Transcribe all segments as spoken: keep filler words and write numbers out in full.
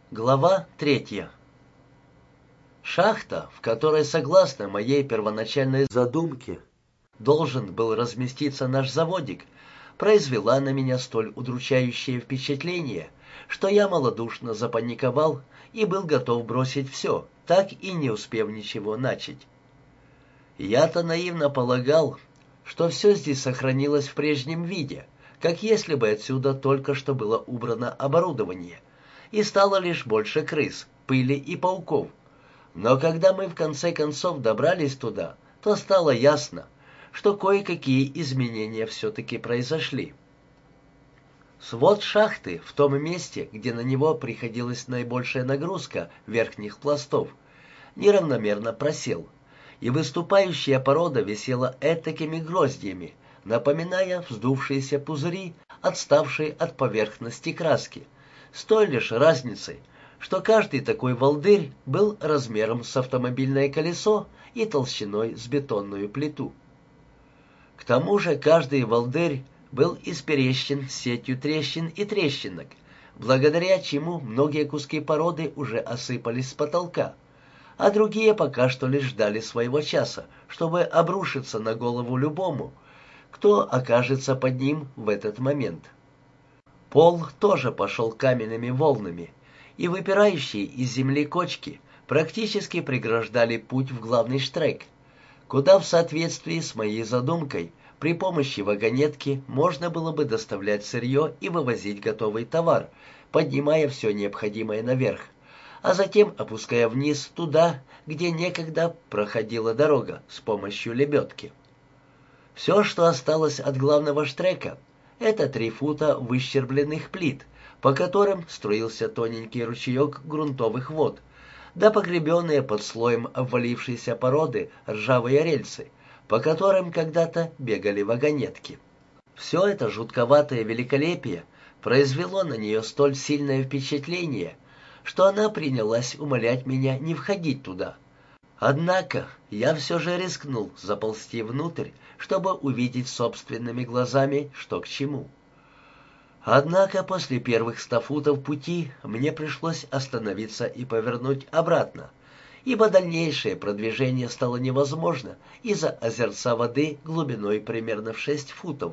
Глава третья. Шахта, в которой, согласно моей первоначальной задумке, должен был разместиться наш заводик, произвела на меня столь удручающее впечатление, что я малодушно запаниковал и был готов бросить все, так и не успев ничего начать. Я-то наивно полагал, что все здесь сохранилось в прежнем виде, как если бы отсюда только что было убрано оборудование, и стало лишь больше крыс, пыли и пауков. Но когда мы в конце концов добрались туда, то стало ясно, что кое-какие изменения все-таки произошли. Свод шахты в том месте, где на него приходилась наибольшая нагрузка верхних пластов, неравномерно просел, и выступающая порода висела этакими гроздьями, напоминая вздувшиеся пузыри, отставшие от поверхности краски, с той лишь разницей, что каждый такой волдырь был размером с автомобильное колесо и толщиной с бетонную плиту. К тому же каждый волдырь был исперещен сетью трещин и трещинок, благодаря чему многие куски породы уже осыпались с потолка, а другие пока что лишь ждали своего часа, чтобы обрушиться на голову любому, кто окажется под ним в этот момент. Пол тоже пошел каменными волнами, и выпирающие из земли кочки практически преграждали путь в главный штрек, куда в соответствии с моей задумкой при помощи вагонетки можно было бы доставлять сырье и вывозить готовый товар, поднимая все необходимое наверх, а затем опуская вниз туда, где некогда проходила дорога с помощью лебедки. Все, что осталось от главного штрека, это три фута выщербленных плит, по которым струился тоненький ручеек грунтовых вод, да погребенные под слоем обвалившейся породы ржавые рельсы, по которым когда-то бегали вагонетки. Все это жутковатое великолепие произвело на нее столь сильное впечатление, что она принялась умолять меня не входить туда. Однако я все же рискнул заползти внутрь, чтобы увидеть собственными глазами, что к чему. Однако после первых ста футов пути мне пришлось остановиться и повернуть обратно, ибо дальнейшее продвижение стало невозможно из-за озерца воды глубиной примерно в шесть футов.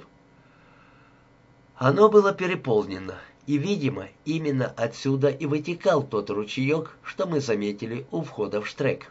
Оно было переполнено, и, видимо, именно отсюда и вытекал тот ручеек, что мы заметили у входа в штрек.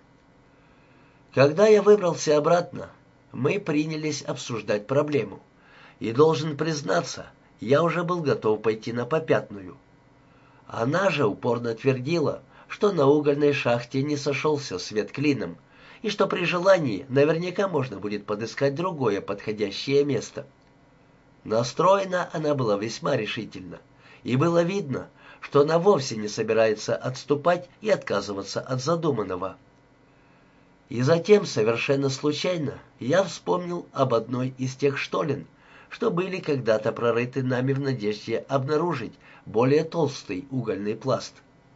Когда я выбрался обратно, мы принялись обсуждать проблему, и, должен признаться, я уже был готов пойти на попятную. Она же упорно твердила, что на угольной шахте не сошелся свет клином, и что при желании наверняка можно будет подыскать другое подходящее место. Настроена она была весьма решительно, и было видно, что она вовсе не собирается отступать и отказываться от задуманного. И затем, совершенно случайно, я вспомнил об одной из тех штолен, что были когда-то прорыты нами в надежде обнаружить более толстый угольный пласт.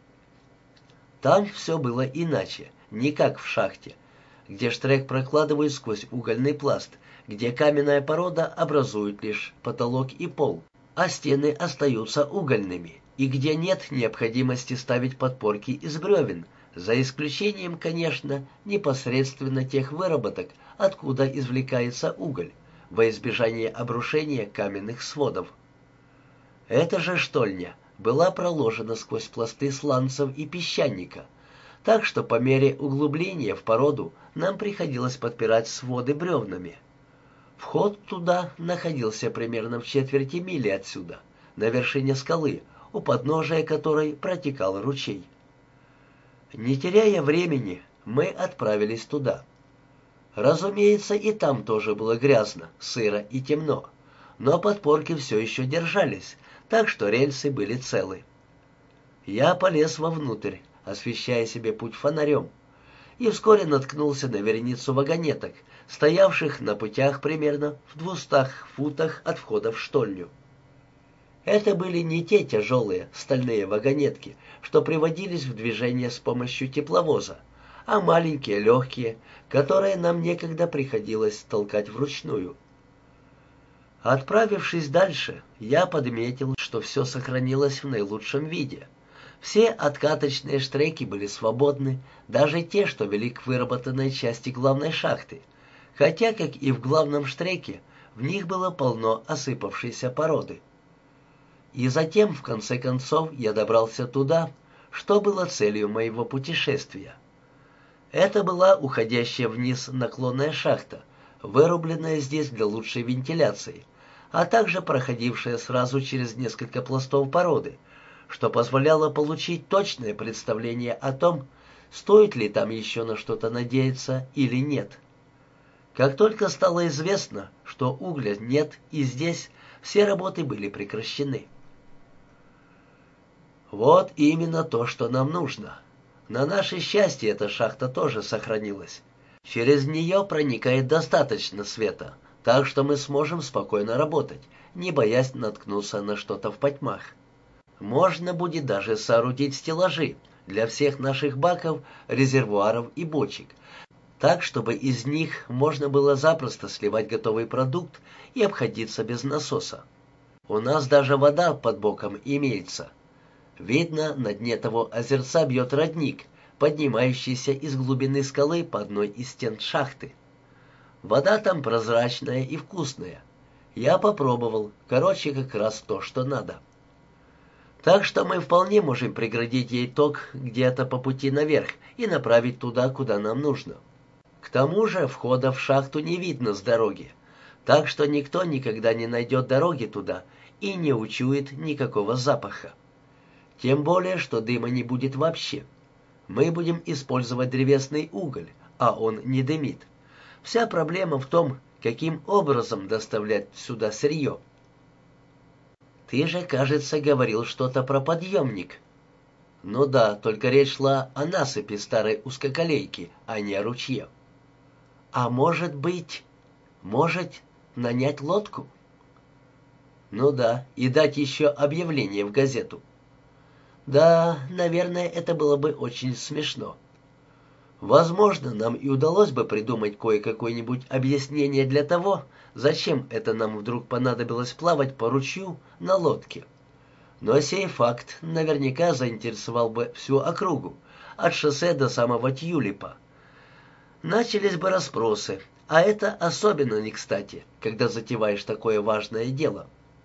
Там все было иначе, не как в шахте, где штрек прокладывают сквозь угольный пласт, где каменная порода образует лишь потолок и пол, а стены остаются угольными, и где нет необходимости ставить подпорки из бревен, за исключением, конечно, непосредственно тех выработок, откуда извлекается уголь, во избежание обрушения каменных сводов. Эта же штольня была проложена сквозь пласты сланцев и песчаника, так что по мере углубления в породу нам приходилось подпирать своды бревнами. Вход туда находился примерно в четверти мили отсюда, на вершине скалы, у подножия которой протекал ручей. Не теряя времени, мы отправились туда. Разумеется, и там тоже было грязно, сыро и темно, но подпорки все еще держались, так что рельсы были целы. Я полез вовнутрь, освещая себе путь фонарем, и вскоре наткнулся на вереницу вагонеток, стоявших на путях примерно в двухстах футах от входа в штольню. Это были не те тяжелые стальные вагонетки, что приводились в движение с помощью тепловоза, а маленькие легкие, которые нам некогда приходилось толкать вручную. Отправившись дальше, я подметил, что все сохранилось в наилучшем виде. Все откаточные штреки были свободны, даже те, что вели к выработанной части главной шахты, хотя, как и в главном штреке, в них было полно осыпавшейся породы. И затем, в конце концов, я добрался туда, что было целью моего путешествия. Это была уходящая вниз наклонная шахта, вырубленная здесь для лучшей вентиляции, а также проходившая сразу через несколько пластов породы, что позволяло получить точное представление о том, стоит ли там еще на что-то надеяться или нет. Как только стало известно, что угля нет и здесь, все работы были прекращены. Вот именно то, что нам нужно. На наше счастье эта шахта тоже сохранилась. Через нее проникает достаточно света, так что мы сможем спокойно работать, не боясь наткнуться на что-то в потьмах. Можно будет даже соорудить стеллажи для всех наших баков, резервуаров и бочек, так, чтобы из них можно было запросто сливать готовый продукт и обходиться без насоса. У нас даже вода под боком имеется. Видно, на дне того озерца бьет родник, поднимающийся из глубины скалы по одной из стен шахты. Вода там прозрачная и вкусная. Я попробовал, короче, как раз то, что надо. Так что мы вполне можем преградить ей ток где-то по пути наверх и направить туда, куда нам нужно. К тому же входа в шахту не видно с дороги, так что никто никогда не найдет дороги туда и не учует никакого запаха. Тем более, что дыма не будет вообще. Мы будем использовать древесный уголь, а он не дымит. Вся проблема в том, каким образом доставлять сюда сырье. Ты же, кажется, говорил что-то про подъемник. Ну да, только речь шла о насыпи старой узкоколейки, а не о ручье. А может быть, может нанять лодку? Ну да, и дать еще объявление в газету. Да, наверное, это было бы очень смешно. Возможно, нам и удалось бы придумать кое-какое-нибудь объяснение для того, зачем это нам вдруг понадобилось плавать по ручью на лодке. Но сей факт наверняка заинтересовал бы всю округу, от шоссе до самого Тюлипа. Начались бы расспросы, а это особенно не кстати, когда затеваешь такое важное дело.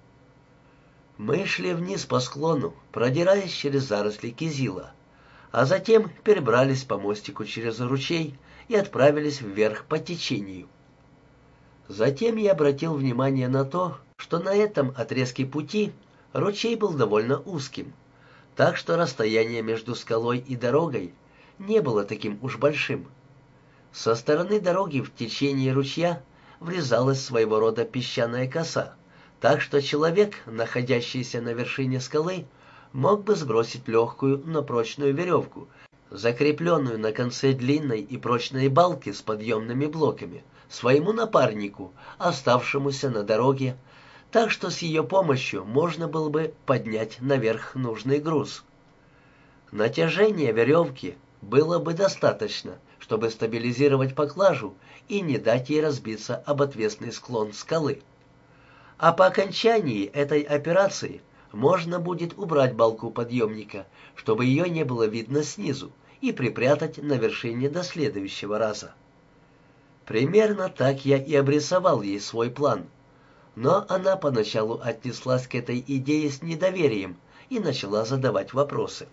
Мы шли вниз по склону, продираясь через заросли кизила, а затем перебрались по мостику через ручей и отправились вверх по течению. Затем я обратил внимание на то, что на этом отрезке пути ручей был довольно узким, так что расстояние между скалой и дорогой не было таким уж большим. Со стороны дороги в течение ручья врезалась своего рода песчаная коса, так что человек, находящийся на вершине скалы, мог бы сбросить легкую, но прочную веревку, закрепленную на конце длинной и прочной балки с подъемными блоками, своему напарнику, оставшемуся на дороге, так что с ее помощью можно было бы поднять наверх нужный груз. Натяжение веревки было бы достаточно, чтобы стабилизировать поклажу и не дать ей разбиться об отвесный склон скалы. А по окончании этой операции можно будет убрать балку подъемника, чтобы ее не было видно снизу, и припрятать на вершине до следующего раза. Примерно так я и обрисовал ей свой план, но она поначалу отнеслась к этой идее с недоверием и начала задавать вопросы.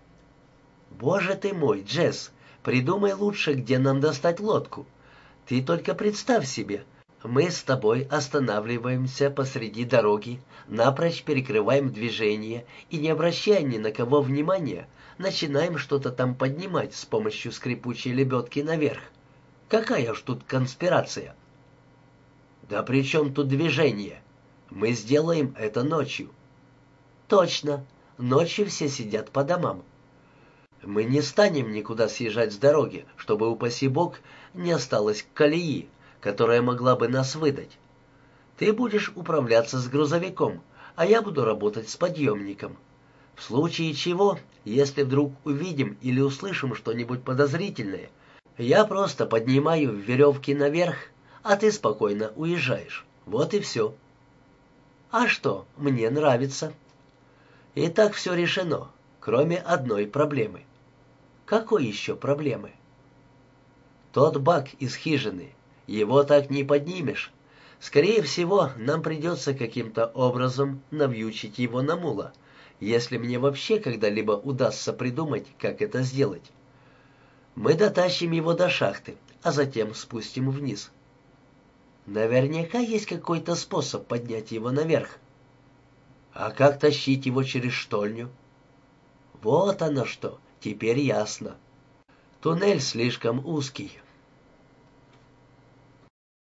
«Боже ты мой, Джесс, придумай лучше, где нам достать лодку. Ты только представь себе, мы с тобой останавливаемся посреди дороги, напрочь перекрываем движение и, не обращая ни на кого внимания, начинаем что-то там поднимать с помощью скрипучей лебедки наверх. Какая уж тут конспирация?» «Да при чем тут движение? Мы сделаем это ночью». «Точно, ночью все сидят по домам. Мы не станем никуда съезжать с дороги, чтобы, упаси бог, не осталось колеи, которая могла бы нас выдать. Ты будешь управляться с грузовиком, а я буду работать с подъемником. В случае чего, если вдруг увидим или услышим что-нибудь подозрительное, я просто поднимаю веревки наверх, а ты спокойно уезжаешь. Вот и все». «А что, мне нравится». «Итак, все решено. кроме одной проблемы. Какой еще проблемы? Тот бак из хижины. Его так не поднимешь. Скорее всего, нам придется каким-то образом навьючить его на мула, если мне вообще когда-либо удастся придумать, как это сделать. Мы дотащим его до шахты, а затем спустим вниз. Наверняка есть какой-то способ поднять его наверх. А как тащить его через штольню? Вот оно что, теперь ясно. Туннель слишком узкий,